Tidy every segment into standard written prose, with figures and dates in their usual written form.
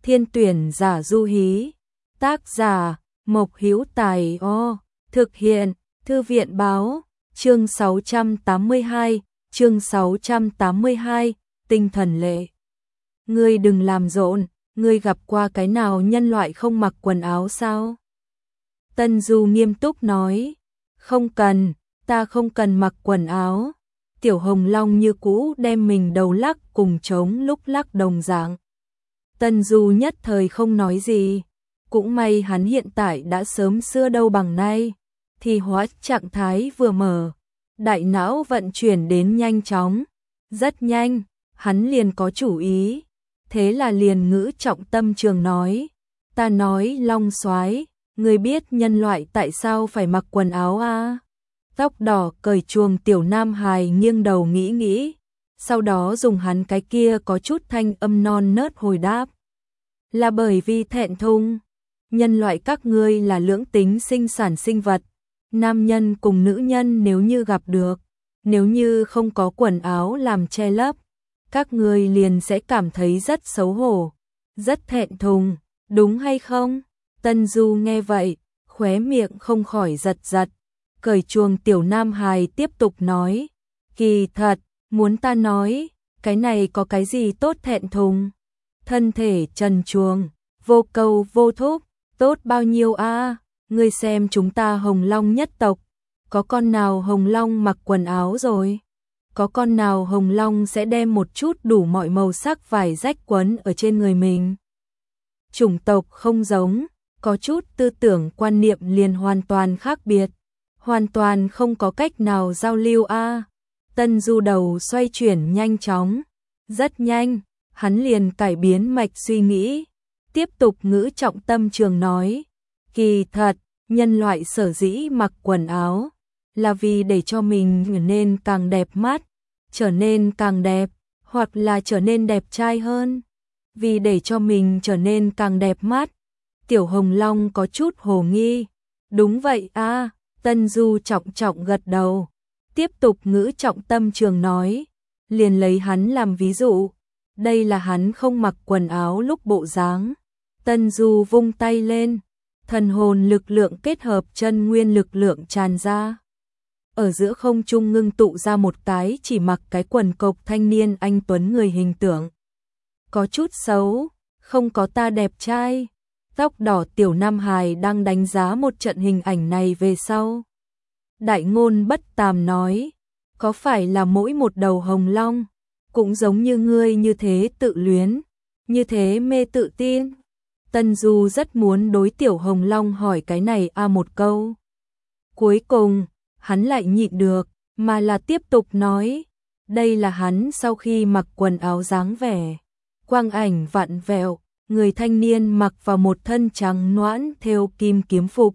Thiên tuyển giả du hí. Tác giả Mộc Hữu Tài. Thực hiện Thư viện báo. Chương 682, tinh thần lệ. Ngươi đừng làm rộn, ngươi gặp qua cái nào nhân loại không mặc quần áo sao? Tân Du nghiêm túc nói, không cần, ta không cần mặc quần áo. Tiểu Hồng Long như cũ đem mình đầu lắc cùng trống lúc lắc đồng dạng. Tân Du nhất thời không nói gì, cũng may hắn hiện tại đã sớm xưa đâu bằng nay, thì hóa trạng thái vừa mở, đại não vận chuyển đến nhanh chóng, rất nhanh, hắn liền có chủ ý, thế là liền ngữ trọng tâm trường nói, ta nói Long soái, ngươi biết nhân loại tại sao phải mặc quần áo à? Tóc đỏ cởi chuồng tiểu nam hài nghiêng đầu nghĩ, sau đó dùng hắn cái kia có chút thanh âm non nớt hồi đáp. Là bởi vì thẹn thùng, nhân loại các ngươi là lưỡng tính sinh sản sinh vật, nam nhân cùng nữ nhân nếu như gặp được, nếu như không có quần áo làm che lấp, các ngươi liền sẽ cảm thấy rất xấu hổ, rất thẹn thùng, đúng hay không? Tân Du nghe vậy, khóe miệng không khỏi giật giật, cởi chuồng tiểu nam hài tiếp tục nói, kỳ thật, muốn ta nói, cái này có cái gì tốt thẹn thùng? Thân thể trần truồng, vô câu vô thúc, tốt bao nhiêu a? Ngươi xem chúng ta Hồng Long nhất tộc, có con nào Hồng Long mặc quần áo rồi? Có con nào Hồng Long sẽ đem một chút đủ mọi màu sắc vải rách quấn ở trên người mình? Chủng tộc không giống, có chút tư tưởng quan niệm liền hoàn toàn khác biệt, hoàn toàn không có cách nào giao lưu a. Tân Du đầu xoay chuyển nhanh chóng, rất nhanh, hắn liền cải biến mạch suy nghĩ, tiếp tục ngữ trọng tâm trường nói, kỳ thật, nhân loại sở dĩ mặc quần áo, là vì để cho mình trở nên càng đẹp mắt, trở nên càng đẹp, hoặc là trở nên đẹp trai hơn. Vì để cho mình trở nên càng đẹp mắt, Tiểu Hồng Long có chút hồ nghi. Đúng vậy a, Tân Du trọng trọng gật đầu, tiếp tục ngữ trọng tâm trường nói, liền lấy hắn làm ví dụ, đây là hắn không mặc quần áo lúc bộ dáng. Tân Du vung tay lên, thần hồn lực lượng kết hợp chân nguyên lực lượng tràn ra. Ở giữa không trung ngưng tụ ra một cái chỉ mặc cái quần cộc thanh niên anh tuấn người hình tượng. Có chút xấu, không có ta đẹp trai. Tóc đỏ tiểu nam hài đang đánh giá một trận hình ảnh này về sau. Đại ngôn bất tàm nói, có phải là mỗi một đầu hồng long, cũng giống như ngươi như thế tự luyến, như thế mê tự tin? Tân Du rất muốn đối tiểu Hồng Long hỏi cái này một câu. Cuối cùng, hắn lại nhịn được, mà là tiếp tục nói, đây là hắn sau khi mặc quần áo dáng vẻ. Quang ảnh vặn vẹo, người thanh niên mặc vào một thân trắng noãn thêu kim kiếm phục.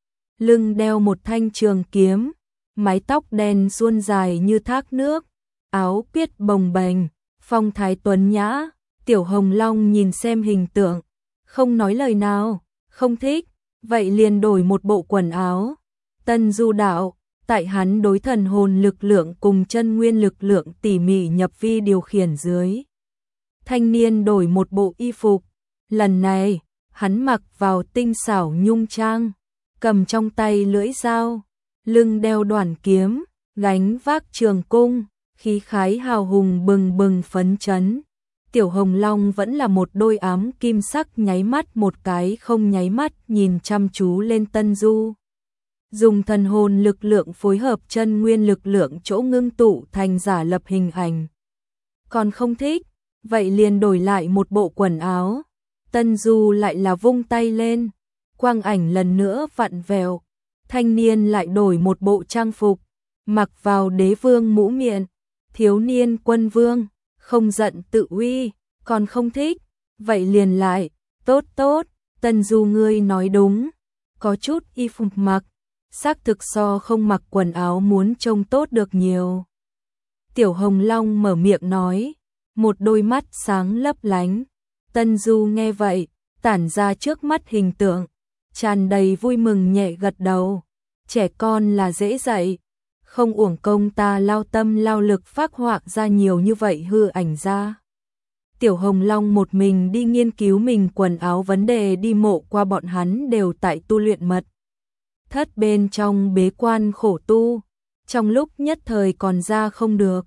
Lưng đeo một thanh trường kiếm, mái tóc đen suôn dài như thác nước, áo piết bồng bềnh, phong thái tuấn nhã. Tiểu Hồng Long nhìn xem hình tượng, không nói lời nào, không thích, vậy liền đổi một bộ quần áo. Tân Du đạo, tại hắn đối thần hồn lực lượng cùng chân nguyên lực lượng tỉ mỉ nhập vi điều khiển dưới. Thanh niên đổi một bộ y phục, lần này, hắn mặc vào tinh xảo nhung trang, cầm trong tay lưỡi dao, lưng đeo đoản kiếm, gánh vác trường cung, khí khái hào hùng bừng bừng phấn chấn. Tiểu Hồng Long vẫn là một đôi ám kim sắc nháy mắt một cái không nháy mắt nhìn chăm chú lên Tân Du. Dùng thần hồn lực lượng phối hợp chân nguyên lực lượng chỗ ngưng tụ thành giả lập hình ảnh. Còn không thích, vậy liền đổi lại một bộ quần áo. Tân Du lại là vung tay lên, quang ảnh lần nữa vặn vẹo, thanh niên lại đổi một bộ trang phục, mặc vào đế vương mũ miện, thiếu niên quân vương, không giận tự uy, còn không thích, vậy liền lại, tốt tốt, Tân Du ngươi nói đúng, có chút y phục mặc, xác thực so không mặc quần áo muốn trông tốt được nhiều. Tiểu Hồng Long mở miệng nói, một đôi mắt sáng lấp lánh. Tân Du nghe vậy, tản ra trước mắt hình tượng, tràn đầy vui mừng nhẹ gật đầu. Trẻ con là dễ dạy, không uổng công ta lao tâm lao lực phác họa ra nhiều như vậy hư ảnh ra. Tiểu Hồng Long một mình đi nghiên cứu mình quần áo vấn đề đi mộ qua bọn hắn đều tại tu luyện mật thất bên trong bế quan khổ tu, trong lúc nhất thời còn ra không được.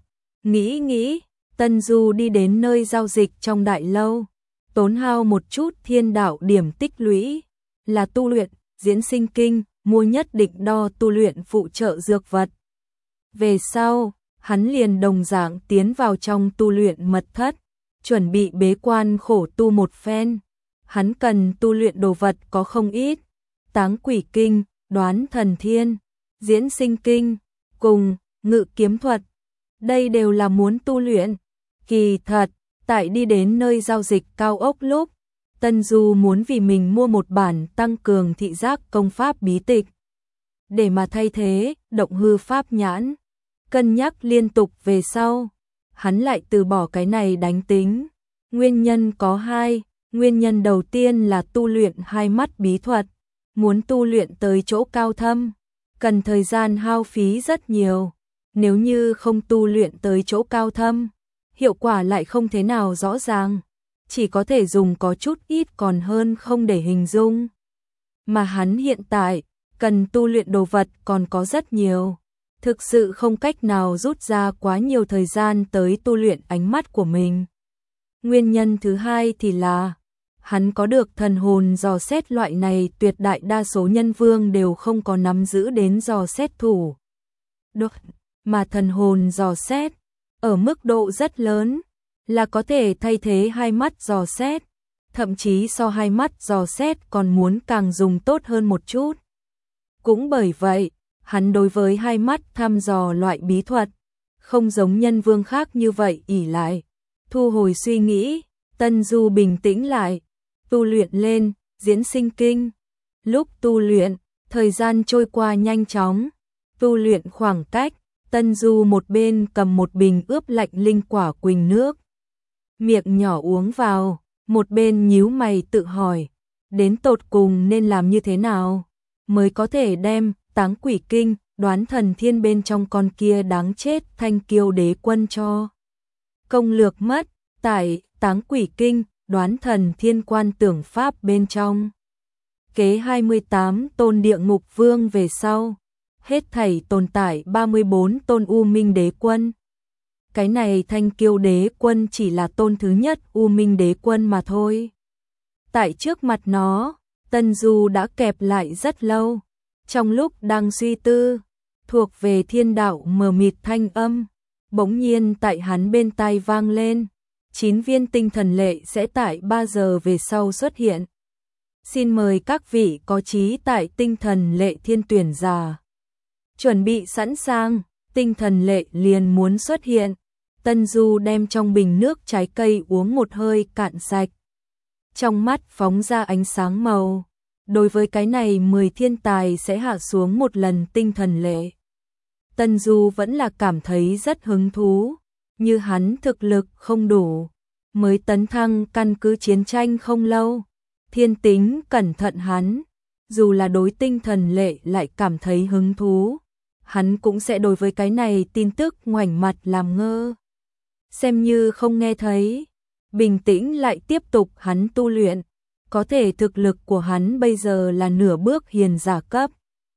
Nghĩ, Tân Du đi đến nơi giao dịch trong đại lâu, tốn hao một chút thiên đạo điểm tích lũy, là tu luyện diễn sinh kinh, mua nhất định đo tu luyện phụ trợ dược vật. Về sau, hắn liền đồng dạng tiến vào trong tu luyện mật thất, chuẩn bị bế quan khổ tu một phen. Hắn cần tu luyện đồ vật có không ít, Táng Quỷ Kinh, Đoán Thần Thiên, Diễn Sinh Kinh, cùng Ngự Kiếm Thuật. Đây đều là muốn tu luyện. Kỳ thật, tại đi đến nơi giao dịch cao ốc lúc, Tân Du muốn vì mình mua một bản tăng cường thị giác công pháp bí tịch, để mà thay thế động hư pháp nhãn. Cân nhắc liên tục về sau, hắn lại từ bỏ cái này đánh tính. Nguyên nhân có hai, nguyên nhân đầu tiên là tu luyện hai mắt bí thuật, muốn tu luyện tới chỗ cao thâm, cần thời gian hao phí rất nhiều. Nếu như không tu luyện tới chỗ cao thâm, hiệu quả lại không thế nào rõ ràng, chỉ có thể dùng có chút ít còn hơn không để hình dung. Mà hắn hiện tại, cần tu luyện đồ vật còn có rất nhiều, thực sự không cách nào rút ra quá nhiều thời gian tới tu luyện ánh mắt của mình. Nguyên nhân thứ hai thì là, hắn có được thần hồn dò xét loại này tuyệt đại đa số nhân vương đều không có nắm giữ đến dò xét thủ. Được, mà thần hồn dò xét, ở mức độ rất lớn, là có thể thay thế hai mắt dò xét, thậm chí so hai mắt dò xét còn muốn càng dùng tốt hơn một chút. Cũng bởi vậy, hắn đối với hai mắt thăm dò loại bí thuật, không giống nhân vương khác như vậy ỷ lại. Thu hồi suy nghĩ, Tân Du bình tĩnh lại, tu luyện lên, diễn sinh kinh. Lúc tu luyện, thời gian trôi qua nhanh chóng, tu luyện khoảng cách, Tân Du một bên cầm một bình ướp lạnh linh quả quỳnh nước, miệng nhỏ uống vào, một bên nhíu mày tự hỏi, đến tột cùng nên làm như thế nào mới có thể đem Táng Quỷ Kinh, Đoán Thần Thiên bên trong con kia đáng chết Thanh Kiêu Đế Quân cho công lược mất. Tại Táng Quỷ Kinh, Đoán Thần Thiên quan tưởng pháp bên trong, kế 28 tôn địa ngục vương về sau, hết thảy tồn tại 34 tôn U Minh Đế Quân. Cái này Thanh Kiêu Đế Quân chỉ là tôn thứ nhất U Minh Đế Quân mà thôi. Tại trước mặt nó, Tân Du đã kẹp lại rất lâu. Trong lúc đang suy tư, thuộc về thiên đạo mờ mịt thanh âm, bỗng nhiên tại hắn bên tai vang lên. 9 viên tinh thần lệ sẽ tại 3 giờ về sau xuất hiện. Xin mời các vị có trí tại tinh thần lệ thiên tuyển giả. Chuẩn bị sẵn sàng, tinh thần lệ liền muốn xuất hiện. Tân Du đem trong bình nước trái cây uống một hơi cạn sạch. Trong mắt phóng ra ánh sáng màu. Đối với cái này 10 thiên tài sẽ hạ xuống một lần tinh thần lệ, Tân Du vẫn là cảm thấy rất hứng thú. Như hắn thực lực không đủ, mới tấn thăng căn cứ chiến tranh không lâu, thiên tính cẩn thận hắn, dù là đối tinh thần lệ lại cảm thấy hứng thú, hắn cũng sẽ đối với cái này tin tức ngoảnh mặt làm ngơ, xem như không nghe thấy, bình tĩnh lại tiếp tục hắn tu luyện. Có thể thực lực của hắn bây giờ là nửa bước hiền giả cấp.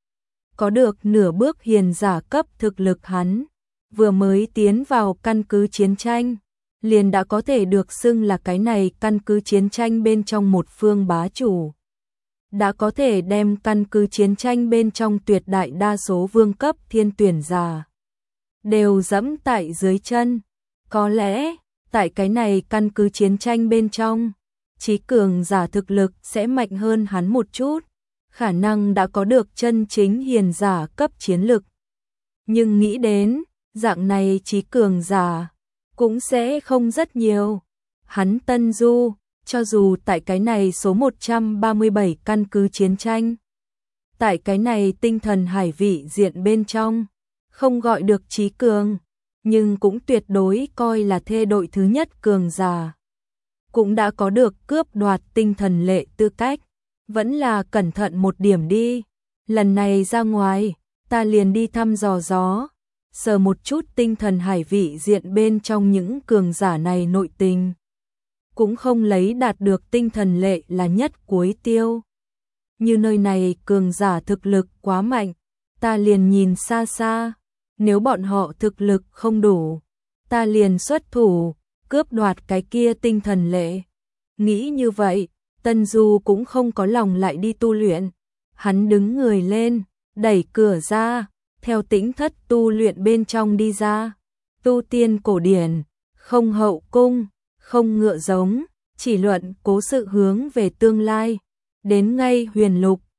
Có được nửa bước hiền giả cấp thực lực hắn, vừa mới tiến vào căn cứ chiến tranh, liền đã có thể được xưng là cái này căn cứ chiến tranh bên trong một phương bá chủ. Đã có thể đem căn cứ chiến tranh bên trong tuyệt đại đa số vương cấp thiên tuyển giả đều dẫm tại dưới chân. Có lẽ, tại cái này căn cứ chiến tranh bên trong, trí cường giả thực lực sẽ mạnh hơn hắn một chút, khả năng đã có được chân chính hiền giả cấp chiến lực. Nhưng nghĩ đến, dạng này trí cường giả cũng sẽ không rất nhiều. Hắn Tân Du, cho dù tại cái này số 137 căn cứ chiến tranh, tại cái này tinh thần hải vị diện bên trong, không gọi được trí cường, nhưng cũng tuyệt đối coi là thê đội thứ nhất cường giả. Cũng đã có được cướp đoạt tinh thần lệ tư cách, vẫn là cẩn thận một điểm đi. Lần này ra ngoài, ta liền đi thăm dò gió, sờ một chút tinh thần hải vị diện bên trong những cường giả này nội tình. cũng không lấy đạt được tinh thần lệ là nhất cuối tiêu. Như nơi này cường giả thực lực quá mạnh, ta liền nhìn xa xa, nếu bọn họ thực lực không đủ, ta liền xuất thủ, cướp đoạt cái kia tinh thần lệ. Nghĩ như vậy, Tân Du cũng không có lòng lại đi tu luyện. Hắn đứng người lên, đẩy cửa ra, theo tĩnh thất tu luyện bên trong đi ra. Tu tiên cổ điển, không hậu cung, không ngựa giống, chỉ luận cố sự hướng về tương lai. Đến ngay huyền lục,